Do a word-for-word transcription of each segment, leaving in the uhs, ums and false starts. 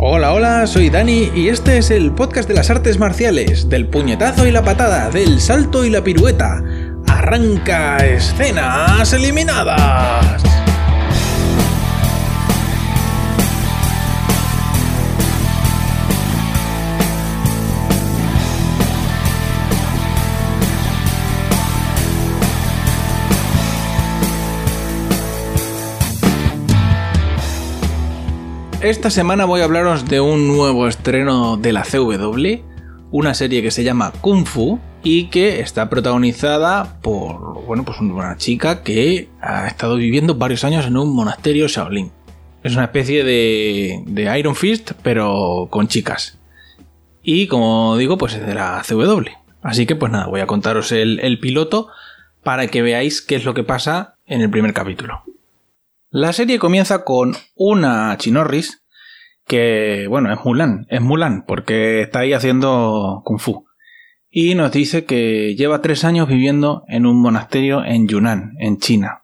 Hola, hola, soy Dani y este es el podcast de las artes marciales, del puñetazo y la patada, del salto y la pirueta. ¡Arranca escenas eliminadas! Esta semana voy a hablaros de un nuevo estreno de la C W, una serie que se llama Kung Fu y que está protagonizada por, bueno, pues una chica que ha estado viviendo varios años en un monasterio Shaolin. Es una especie de, de Iron Fist, pero con chicas. Y como digo, pues es de la C W. Así que pues nada, voy a contaros el, el piloto para que veáis qué es lo que pasa en el primer capítulo. La serie comienza con una chinorris que, bueno, es Mulan, es Mulan porque está ahí haciendo Kung Fu. Y nos dice que lleva tres años viviendo en un monasterio en Yunnan, en China.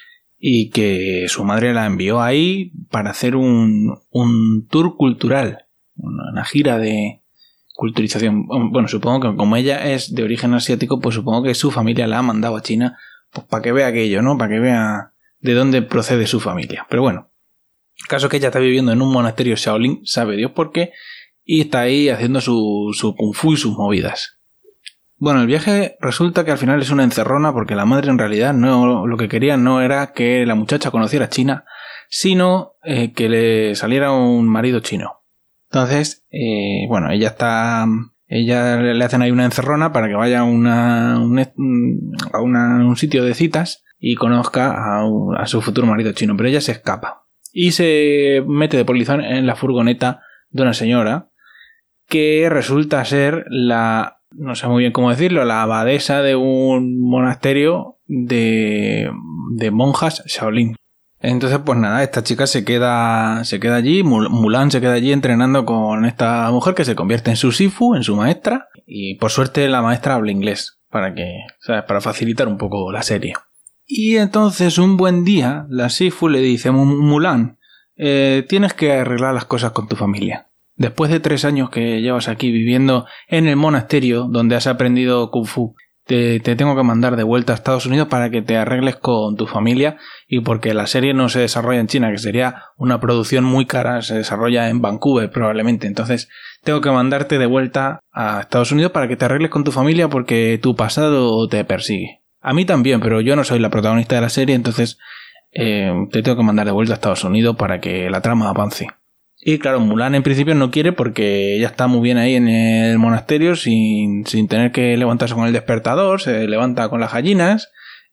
Y que su madre la envió ahí para hacer un, un tour cultural, una gira de culturización. Bueno, supongo que como ella es de origen asiático, pues supongo que su familia la ha mandado a China pues para que vea aquello, ¿no? Para que vea de dónde procede su familia. Pero bueno, el caso es que ella está viviendo en un monasterio Shaolin, sabe Dios por qué, y está ahí haciendo su, su kung fu y sus movidas. Bueno, el viaje resulta que al final es una encerrona porque la madre en realidad no, lo que quería no era que la muchacha conociera China, sino eh, que le saliera un marido chino. Entonces, eh, bueno, ella está... Ella le hacen ahí una encerrona para que vaya a, una, un, a una, un sitio de citas y conozca a, a su futuro marido chino, pero ella se escapa y se mete de polizón en la furgoneta de una señora que resulta ser la, no sé muy bien cómo decirlo, la abadesa de un monasterio de, de monjas Shaolin. Entonces pues nada, esta chica se queda se queda allí, Mulan se queda allí entrenando con esta mujer que se convierte en su sifu, en su maestra, y por suerte la maestra habla inglés para que, ¿sabes? Para facilitar un poco la serie. Y entonces un buen día la Sifu le dice: Mulan, eh, tienes que arreglar las cosas con tu familia. Después de tres años que llevas aquí viviendo en el monasterio donde has aprendido Kung Fu, te, te tengo que mandar de vuelta a Estados Unidos para que te arregles con tu familia, y porque la serie no se desarrolla en China, que sería una producción muy cara, se desarrolla en Vancouver probablemente. Entonces tengo que mandarte de vuelta a Estados Unidos para que te arregles con tu familia porque tu pasado te persigue. A mí también, pero yo no soy la protagonista de la serie, entonces eh, te tengo que mandar de vuelta a Estados Unidos para que la trama avance. Y claro, Mulan en principio no quiere porque ella está muy bien ahí en el monasterio sin, sin tener que levantarse con el despertador, se levanta con las gallinas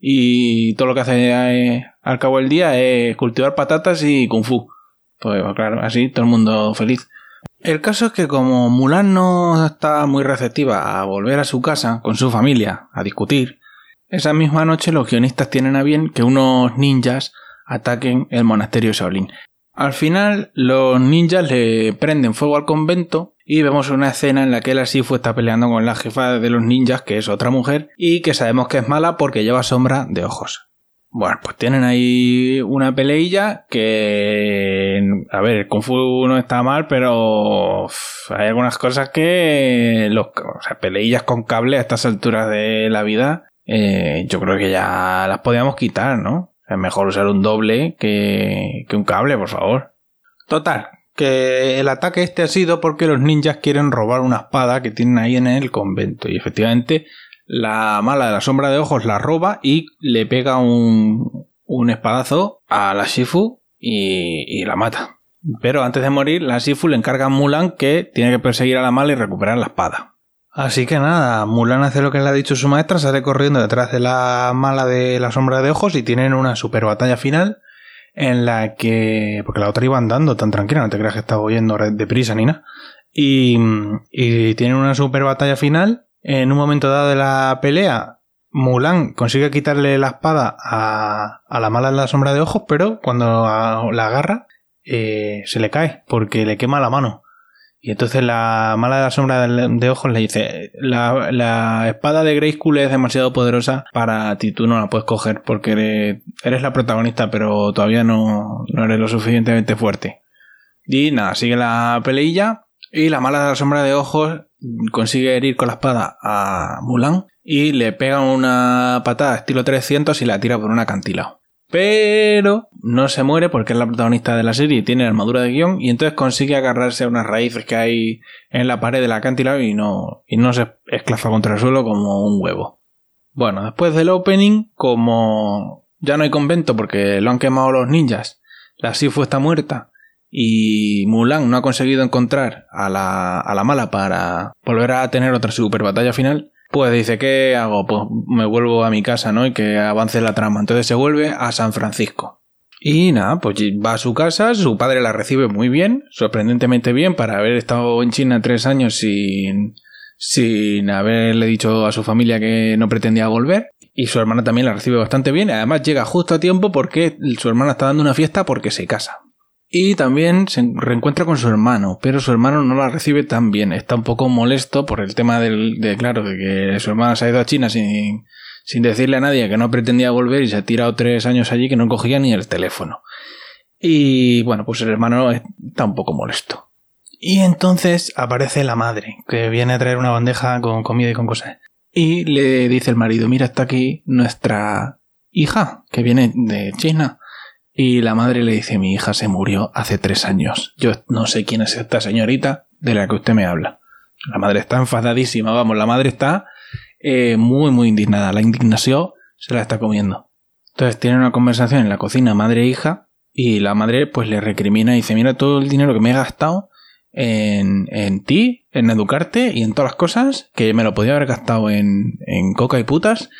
y todo lo que hace eh, al cabo del día es cultivar patatas y Kung Fu. Pues claro, así todo el mundo feliz. El caso es que como Mulan no está muy receptiva a volver a su casa con su familia a discutir, esa misma noche los guionistas tienen a bien que unos ninjas ataquen el monasterio Shaolin. Al final los ninjas le prenden fuego al convento y vemos una escena en la que la Sifu está peleando con la jefa de los ninjas, que es otra mujer, y que sabemos que es mala porque lleva sombra de ojos. Bueno, pues tienen ahí una peleilla que... A ver, el Kung Fu no está mal, pero uf, hay algunas cosas que... Los, o sea, peleillas con cable a estas alturas de la vida... Eh, yo creo que ya las podíamos quitar, ¿no? Es mejor usar un doble que, que un cable, por favor. Total, que el ataque este ha sido porque los ninjas quieren robar una espada que tienen ahí en el convento. Y efectivamente, la mala de la sombra de ojos la roba y le pega un, un espadazo a la Sifu y, y la mata. Pero antes de morir, la Sifu le encarga a Mulan que tiene que perseguir a la mala y recuperar la espada. Así que nada, Mulan hace lo que le ha dicho su maestra, sale corriendo detrás de la mala de la sombra de ojos y tienen una super batalla final en la que... Porque la otra iba andando tan tranquila, no te creas que estaba oyendo deprisa ni nada. Y, y tienen una super batalla final. En un momento dado de la pelea, Mulan consigue quitarle la espada a, a la mala de la sombra de ojos, pero cuando la agarra eh, se le cae porque le quema la mano. Y entonces la mala de la sombra de ojos le dice: la, la espada de Grayskull es demasiado poderosa para ti, tú no la puedes coger porque eres, eres la protagonista, pero todavía no, no eres lo suficientemente fuerte. Y nada, sigue la peleilla y la mala de la sombra de ojos consigue herir con la espada a Mulan y le pega una patada estilo trescientos y la tira por un acantilado. Pero no se muere porque es la protagonista de la serie y tiene armadura de guión y entonces consigue agarrarse a unas raíces que hay en la pared del acantilado y no, y no se esclafa contra el suelo como un huevo. Bueno, después del opening, como ya no hay convento porque lo han quemado los ninjas, la Sifu está muerta y Mulan no ha conseguido encontrar a la, a la mala para volver a tener otra super batalla final, pues dice, ¿qué hago? Pues me vuelvo a mi casa, ¿no? Y que avance la trama. Entonces se vuelve a San Francisco. Y nada, pues va a su casa, su padre la recibe muy bien, sorprendentemente bien, para haber estado en China tres años sin, sin haberle dicho a su familia que no pretendía volver. Y su hermana también la recibe bastante bien. Además llega justo a tiempo porque su hermana está dando una fiesta porque se casa. Y también se reencuentra con su hermano, pero su hermano no la recibe tan bien. Está un poco molesto por el tema del, de, claro, de que su hermana se ha ido a China sin, sin decirle a nadie que no pretendía volver y se ha tirado tres años allí que no cogía ni el teléfono. Y bueno, pues el hermano está un poco molesto. Y entonces aparece la madre, que viene a traer una bandeja con comida y con cosas. Y le dice el marido, mira, está aquí nuestra hija, que viene de China. Y la madre le dice, mi hija se murió hace tres años. Yo no sé quién es esta señorita de la que usted me habla. La madre está enfadadísima, vamos, la madre está eh, muy, muy indignada. La indignación se la está comiendo. Entonces tienen una conversación en la cocina madre e hija y la madre pues le recrimina y dice, mira todo el dinero que me he gastado en, en ti, en educarte y en todas las cosas, que me lo podía haber gastado en, en coca y putas.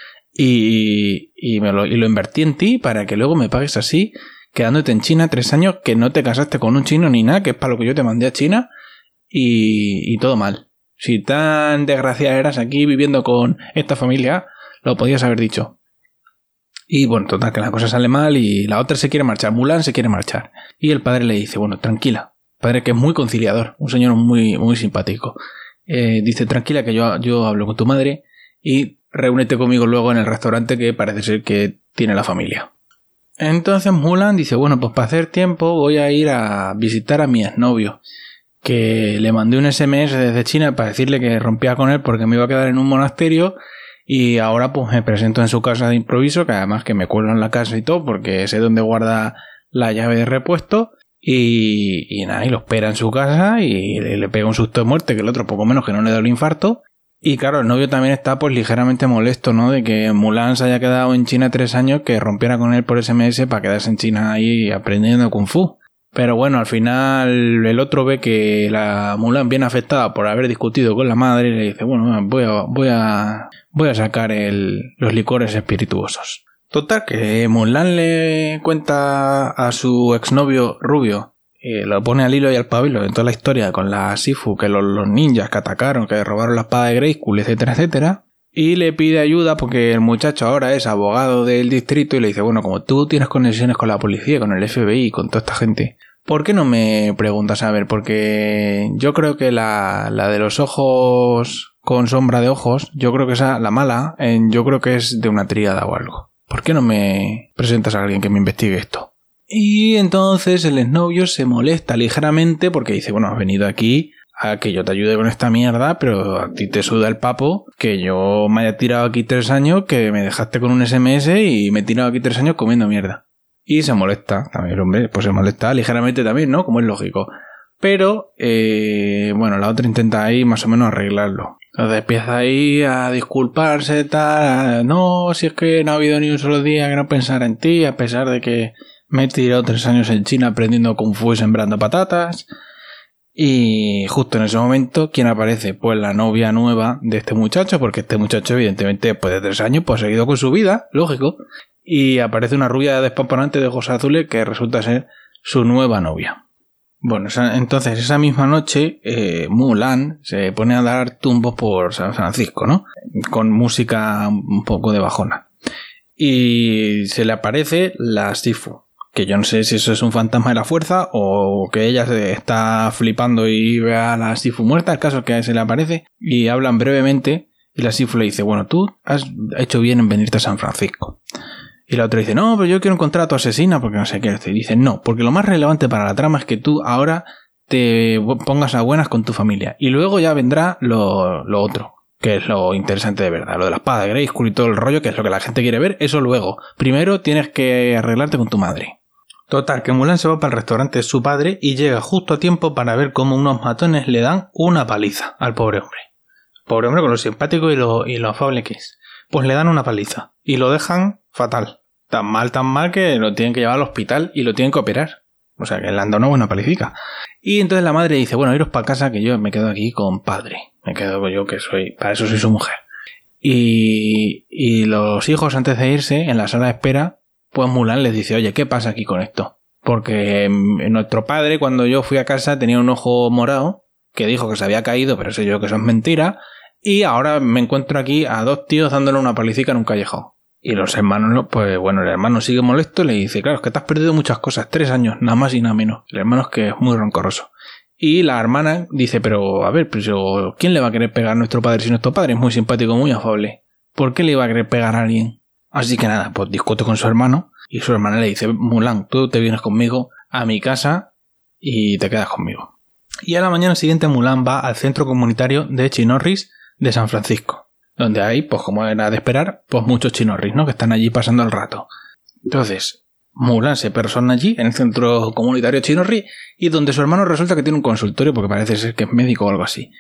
Y, y, me lo, y lo invertí en ti para que luego me pagues así, quedándote en China tres años, que no te casaste con un chino ni nada, que es para lo que yo te mandé a China, y, y todo mal. Si tan desgraciada eras aquí viviendo con esta familia, lo podías haber dicho. Y bueno, total, que la cosa sale mal y la otra se quiere marchar, Mulan se quiere marchar. Y el padre le dice, bueno, tranquila, padre que es muy conciliador, un señor muy, muy simpático. Eh, dice, tranquila que yo, yo hablo con tu madre y reúnete conmigo luego en el restaurante que parece ser que tiene la familia. Entonces Mulan dice, bueno, pues para hacer tiempo voy a ir a visitar a mi exnovio, que le mandé un ese eme ese desde China para decirle que rompía con él porque me iba a quedar en un monasterio y ahora pues me presento en su casa de improviso, que además que me cuelo en la casa y todo porque sé dónde guarda la llave de repuesto y, y nada, y lo espera en su casa y le, le pega un susto de muerte que el otro poco menos que no le da el infarto. Y claro, el novio también está pues ligeramente molesto, ¿no? De que Mulan se haya quedado en China tres años, que rompiera con él por ese eme ese para quedarse en China ahí aprendiendo Kung Fu. Pero bueno, al final el otro ve que la Mulan viene afectada por haber discutido con la madre y le dice, bueno, voy a, voy a, voy a sacar el, los licores espirituosos. Total, que Mulan le cuenta a su exnovio rubio, Eh, lo pone al hilo y al pabilo en toda la historia con la Sifu, que los, los ninjas que atacaron, que robaron la espada de Grayskull, etcétera, etcétera, y le pide ayuda porque el muchacho ahora es abogado del distrito y le dice, bueno, como tú tienes conexiones con la policía, con el efe be i, con toda esta gente, ¿por qué no me preguntas a ver? Porque yo creo que la, la de los ojos con sombra de ojos, yo creo que esa, la mala, eh, yo creo que es de una tríada o algo. ¿Por qué no me presentas a alguien que me investigue esto? Y entonces el exnovio se molesta ligeramente porque dice, bueno, has venido aquí a que yo te ayude con esta mierda, pero a ti te suda el papo que yo me haya tirado aquí tres años, que me dejaste con un ese eme ese y me he tirado aquí tres años comiendo mierda. Y se molesta también, hombre, pues se molesta ligeramente también, ¿no? Como es lógico. Pero, eh, bueno, la otra intenta ahí más o menos arreglarlo. Entonces empieza ahí a disculparse, tal, no, si es que no ha habido ni un solo día que no pensara en ti, a pesar de que me he tirado tres años en China aprendiendo Kung Fu y sembrando patatas. Y justo en ese momento, ¿quién aparece? Pues la novia nueva de este muchacho, porque este muchacho evidentemente después de tres años pues ha seguido con su vida, lógico. Y aparece una rubia despampanante de ojos azules que resulta ser su nueva novia. Bueno, entonces esa misma noche eh, Mulan se pone a dar tumbos por San Francisco, ¿no? Con música un poco de bajona. Y se le aparece la Sifu, que yo no sé si eso es un fantasma de la fuerza o que ella se está flipando y ve a la Sifu muerta. El caso es que se le aparece y hablan brevemente y la Sifu le dice, bueno, tú has hecho bien en venirte a San Francisco. Y la otra dice, no, pero yo quiero encontrar a tu asesina porque no sé qué. Y dice, no, porque lo más relevante para la trama es que tú ahora te pongas a buenas con tu familia. Y luego ya vendrá lo, lo otro, que es lo interesante de verdad. Lo de la espada de Grayskull y todo el rollo, que es lo que la gente quiere ver. Eso luego. Primero tienes que arreglarte con tu madre. Total, que Mulan se va para el restaurante de su padre y llega justo a tiempo para ver cómo unos matones le dan una paliza al pobre hombre. Pobre hombre con lo simpático y lo, y lo afable que es. Pues le dan una paliza y lo dejan fatal. Tan mal, tan mal que lo tienen que llevar al hospital y lo tienen que operar. O sea, que le han dado una buena palicica. Y entonces la madre dice, bueno, iros para casa que yo me quedo aquí con padre. Me quedo yo que soy, para eso soy su mujer. Y, y los hijos antes de irse, en la sala de espera, pues Mulan les dice, oye, ¿qué pasa aquí con esto? Porque nuestro padre, cuando yo fui a casa, tenía un ojo morado que dijo que se había caído, pero sé yo que eso es mentira. Y ahora me encuentro aquí a dos tíos dándole una palicica en un callejón. Y los hermanos, pues bueno, el hermano sigue molesto y le dice, claro, es que te has perdido muchas cosas, tres años, nada más y nada menos. El hermano es que es muy rencoroso. Y la hermana dice, pero a ver, pero ¿quién le va a querer pegar a nuestro padre si nuestro padre es muy simpático, muy afable? ¿Por qué le iba a querer pegar a alguien? Así que nada, pues discute con su hermano y su hermana le dice, Mulan, tú te vienes conmigo a mi casa y te quedas conmigo. Y a la mañana siguiente Mulan va al centro comunitario de Chinorris de San Francisco, donde hay, pues como era de esperar, pues muchos chinorris, ¿no? Que están allí pasando el rato. Entonces, Mulan se persona allí, en el centro comunitario chinorri, y donde su hermano resulta que tiene un consultorio, porque parece ser que es médico o algo así.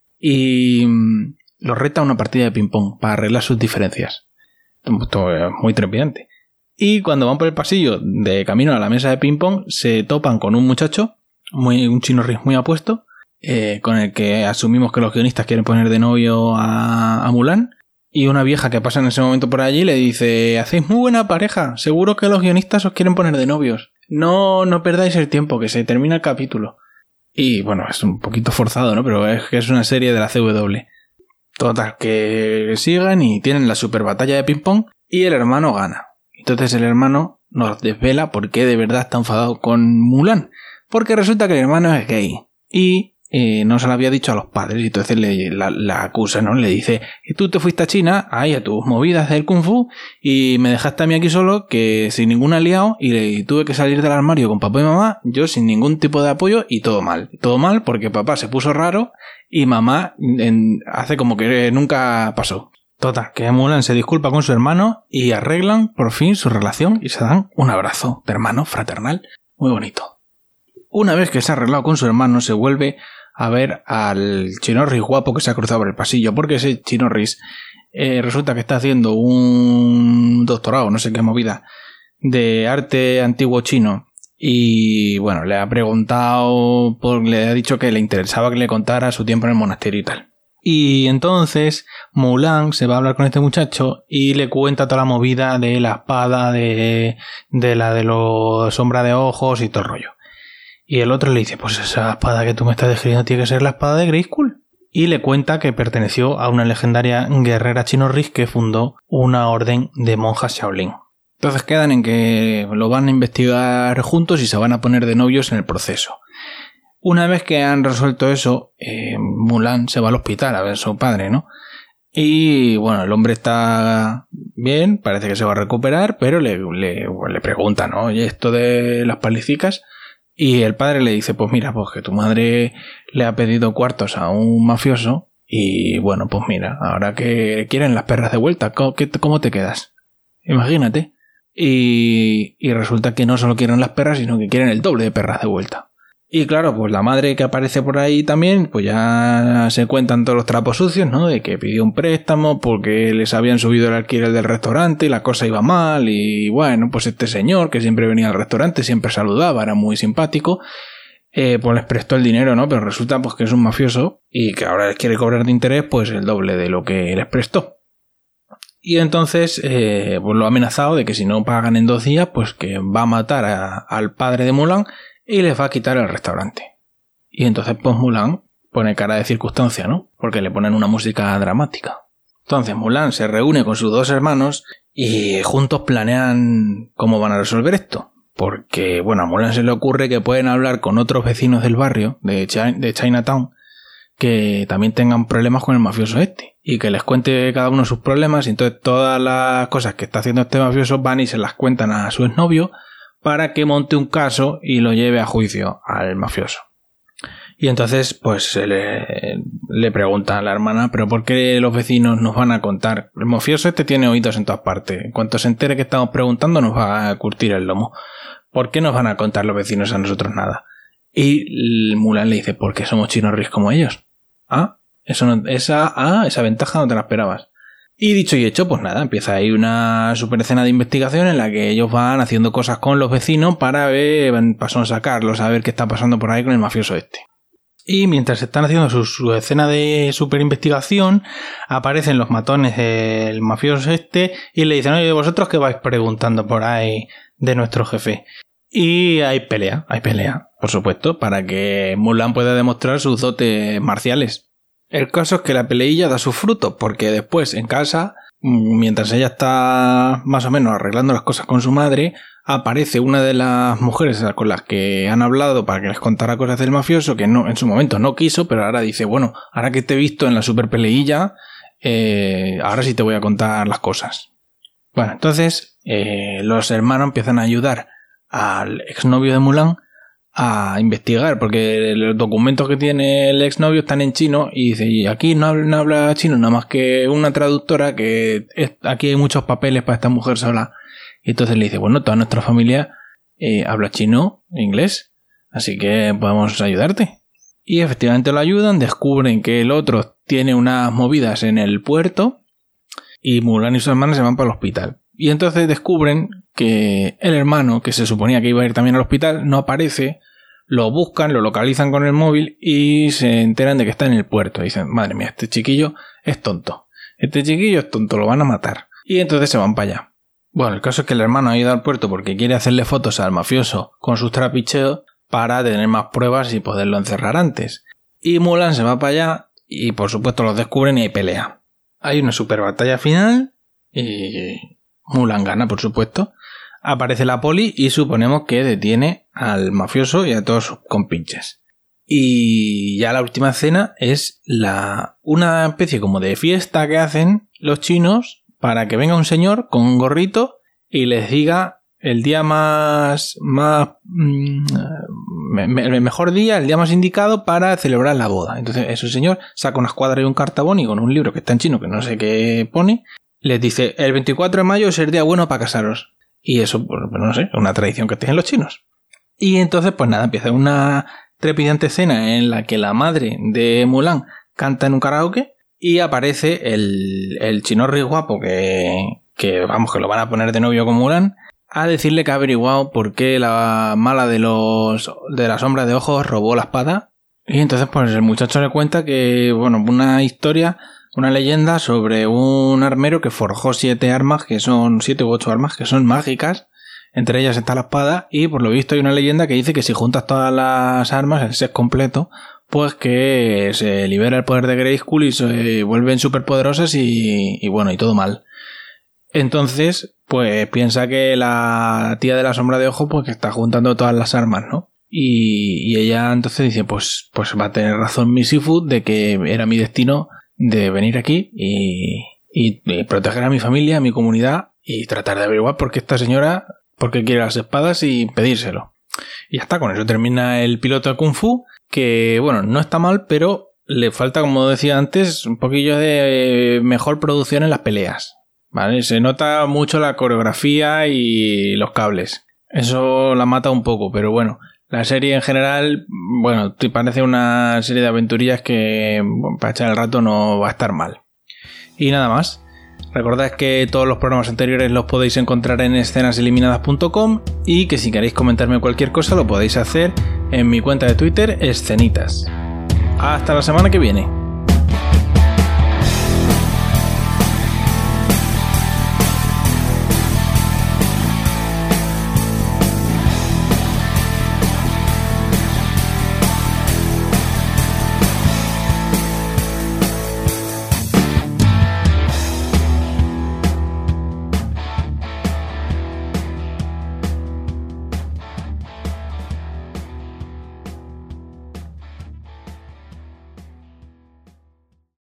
Y mmm, lo reta a una partida de ping-pong para arreglar sus diferencias. Esto es muy trepidante. Y cuando van por el pasillo de camino a la mesa de ping-pong, se topan con un muchacho, muy, un chinorri muy apuesto, Eh, con el que asumimos que los guionistas quieren poner de novio a, a Mulan, y una vieja que pasa en ese momento por allí le dice, hacéis muy buena pareja, seguro que los guionistas os quieren poner de novios, no, no perdáis el tiempo, que se termina el capítulo. Y bueno, es un poquito forzado, ¿no? Pero es que es una serie de la C W. Total, que sigan y tienen la super batalla de ping pong y el hermano gana. Entonces el hermano nos desvela por qué de verdad está enfadado con Mulan, porque resulta que el hermano es gay y Eh, no se lo había dicho a los padres, y entonces le, la, la acusa, ¿no? Le dice, tú te fuiste a China, ahí a tus movidas del Kung Fu, y me dejaste a mí aquí solo, que sin ningún aliado, y, le, y tuve que salir del armario con papá y mamá, yo sin ningún tipo de apoyo, y todo mal. Todo mal porque papá se puso raro, y mamá en, hace como que nunca pasó. Total, que Mulan se disculpa con su hermano, y arreglan por fin su relación, y se dan un abrazo de hermano fraternal, muy bonito. Una vez que se ha arreglado con su hermano, se vuelve a ver al chinorris guapo que se ha cruzado por el pasillo, porque ese chinorris eh, resulta que está haciendo un doctorado, no sé qué movida, de arte antiguo chino, y bueno, le ha preguntado, por, le ha dicho que le interesaba que le contara su tiempo en el monasterio y tal. Y entonces Mulan se va a hablar con este muchacho y le cuenta toda la movida de la espada, de, de la de los sombra de ojos y todo el rollo. Y el otro le dice, pues esa espada que tú me estás describiendo tiene que ser la espada de Grayskull. Y le cuenta que perteneció a una legendaria guerrera chinorris que fundó una orden de monjas Shaolin. Entonces quedan en que lo van a investigar juntos y se van a poner de novios en el proceso. Una vez que han resuelto eso, eh, Mulan se va al hospital a ver a su padre, ¿no? Y bueno, el hombre está bien, parece que se va a recuperar, pero le, le, le pregunta, ¿no? Oye, esto de las palicicas. Y el padre le dice, pues mira, pues que tu madre le ha pedido cuartos a un mafioso y bueno, pues mira, ahora que quieren las perras de vuelta, ¿cómo, qué, cómo te quedas? Imagínate. Y, y resulta que no solo quieren las perras, sino que quieren el doble de perras de vuelta. Y claro, pues la madre que aparece por ahí también, pues ya se cuentan todos los trapos sucios, ¿no? De que pidió un préstamo porque les habían subido el alquiler del restaurante y la cosa iba mal. Y bueno, pues este señor que siempre venía al restaurante, siempre saludaba, era muy simpático, eh, pues les prestó el dinero, ¿no? Pero resulta pues que es un mafioso y que ahora les quiere cobrar de interés pues el doble de lo que les prestó. Y entonces eh, pues lo ha amenazado de que si no pagan en dos días, pues que va a matar a, al padre de Mulan y les va a quitar el restaurante. Y entonces pues Mulan pone cara de circunstancia, ¿no? Porque le ponen una música dramática. Entonces Mulan se reúne con sus dos hermanos y juntos planean cómo van a resolver esto. Porque, bueno, a Mulan se le ocurre que pueden hablar con otros vecinos del barrio, de, Ch- de Chinatown, que también tengan problemas con el mafioso este y que les cuente cada uno sus problemas, y entonces todas las cosas que está haciendo este mafioso van y se las cuentan a su exnovio para que monte un caso y lo lleve a juicio al mafioso. Y entonces pues le, le pregunta a la hermana, pero ¿por qué los vecinos nos van a contar? El mafioso este tiene oídos en todas partes, en cuanto se entere que estamos preguntando nos va a curtir el lomo. ¿Por qué nos van a contar los vecinos a nosotros nada? Y Mulan le dice, porque somos chinorris como ellos. Ah, eso no, esa, ah, esa ventaja no te la esperabas. Y dicho y hecho, pues nada, empieza ahí una super escena de investigación en la que ellos van haciendo cosas con los vecinos para ver, para sacarlos, a ver qué está pasando por ahí con el mafioso este. Y mientras están haciendo su, su escena de super investigación, aparecen los matones del mafioso este y le dicen, oye, vosotros qué vais preguntando por ahí de nuestro jefe. Y hay pelea, hay pelea, por supuesto, para que Mulan pueda demostrar sus dotes marciales. El caso es que la peleilla da sus frutos, porque después en casa, mientras ella está más o menos arreglando las cosas con su madre, aparece una de las mujeres con las que han hablado para que les contara cosas del mafioso, que no, en su momento no quiso, pero ahora dice, bueno, ahora que te he visto en la super peleilla, eh, ahora sí te voy a contar las cosas. Bueno, entonces eh, los hermanos empiezan a ayudar al exnovio de Mulan a investigar, porque los documentos que tiene el exnovio están en chino y dice, y aquí no habla, no habla chino, nada más que una traductora, que es, aquí hay muchos papeles para esta mujer sola. Y entonces le dice, bueno, toda nuestra familia eh, habla chino, inglés, así que podemos ayudarte. Y efectivamente lo ayudan, descubren que el otro tiene unas movidas en el puerto y Mulan y sus hermanas se van para el hospital. Y entonces descubren que el hermano, que se suponía que iba a ir también al hospital, no aparece, lo buscan, lo localizan con el móvil y se enteran de que está en el puerto. Dicen, madre mía, este chiquillo es tonto. Este chiquillo es tonto, lo van a matar. Y entonces se van para allá. Bueno, el caso es que el hermano ha ido al puerto porque quiere hacerle fotos al mafioso con sus trapicheos para tener más pruebas y poderlo encerrar antes. Y Mulan se va para allá y por supuesto los descubren y hay pelea. Hay una super batalla final y Mulan gana, por supuesto. Aparece la poli y suponemos que detiene al mafioso y a todos sus compinches. Y ya la última escena es la una especie como de fiesta que hacen los chinos para que venga un señor con un gorrito y les diga el día más, más mmm, el mejor día, el día más indicado para celebrar la boda. Entonces ese señor saca una escuadra y un cartabón y con un libro que está en chino que no sé qué pone, les dice, el veinticuatro de mayo es el día bueno para casaros. Y eso, pues no sé, es una tradición que tienen los chinos. Y entonces, pues nada, empieza una trepidante escena en la que la madre de Mulan canta en un karaoke y aparece el, el chinorri guapo que, que, vamos, que lo van a poner de novio con Mulan a decirle que ha averiguado por qué la mala de los de la sombra de ojos robó la espada. Y entonces, pues el muchacho le cuenta que, bueno, una historia... Una leyenda sobre un armero que forjó siete armas, que son siete u ocho armas, que son mágicas. Entre ellas está la espada y por lo visto hay una leyenda que dice que si juntas todas las armas, el set completo, pues que se libera el poder de Grayskull y se vuelven superpoderosas y, y bueno, y todo mal. Entonces, pues piensa que la tía de la sombra de ojo pues que está juntando todas las armas, ¿no? Y, y ella entonces dice, pues, pues va a tener razón mi Sifu de que era mi destino de venir aquí y, y, y proteger a mi familia, a mi comunidad y tratar de averiguar por qué esta señora, por qué quiere las espadas y pedírselo. Y ya está, con eso termina el piloto de Kung Fu, que bueno, no está mal, pero le falta, como decía antes, un poquillo de mejor producción en las peleas, ¿vale? Se nota mucho la coreografía y los cables. Eso la mata un poco, pero bueno. La serie en general, bueno, te parece una serie de aventurillas que bueno, para echar el rato no va a estar mal. Y nada más. Recordad que todos los programas anteriores los podéis encontrar en escenas eliminadas punto com y que si queréis comentarme cualquier cosa lo podéis hacer en mi cuenta de Twitter, Escenitas. Hasta la semana que viene.